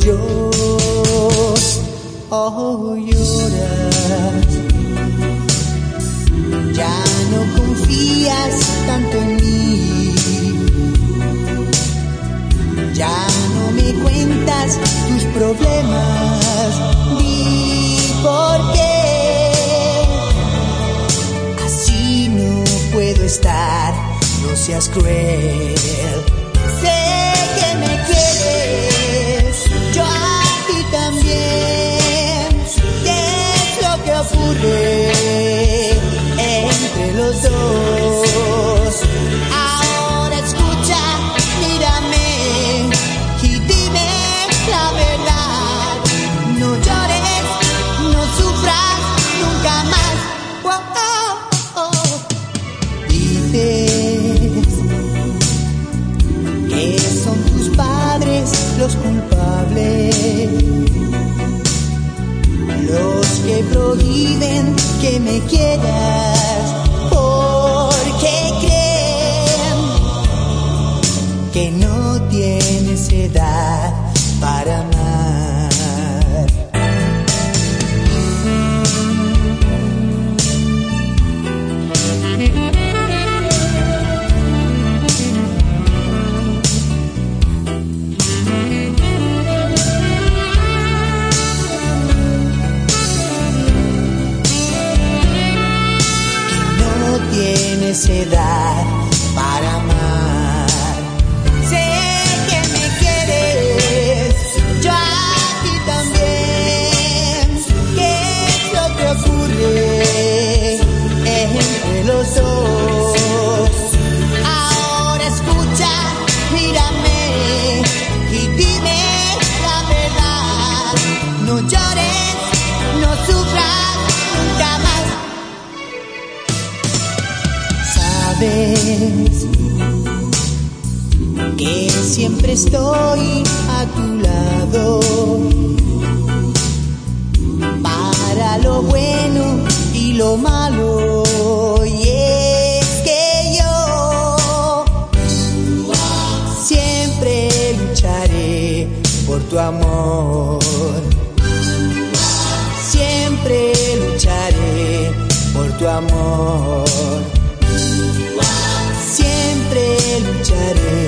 lloras. Ya no confías tanto en mí. Ya no me cuentas tus problemas. Di por qué. Así no puedo estar. No seas cruel. Sé que me quieres. Yo a ti también. ¿Qué es lo que ocurre entre los dos? Ahora escucha, mírame y dime la verdad. No llores, no sufras nunca más. Oh, oh, oh. Dices que son tus padres los culpables, los que prohíben que me quieras, porque creen que no tienes edad para amar. Tienes edad para amar. Sé que me quieres, yo a ti también. ¿Qué es lo que ocurre entre los dos? Ahora escucha, mírame y dime la verdad. No llores, no sufras nunca más. Sabes que siempre estoy a tu lado, para lo bueno y lo malo. Y es que yo siempre lucharé por tu amor. Siempre lucharé por tu amor. Siempre lucharé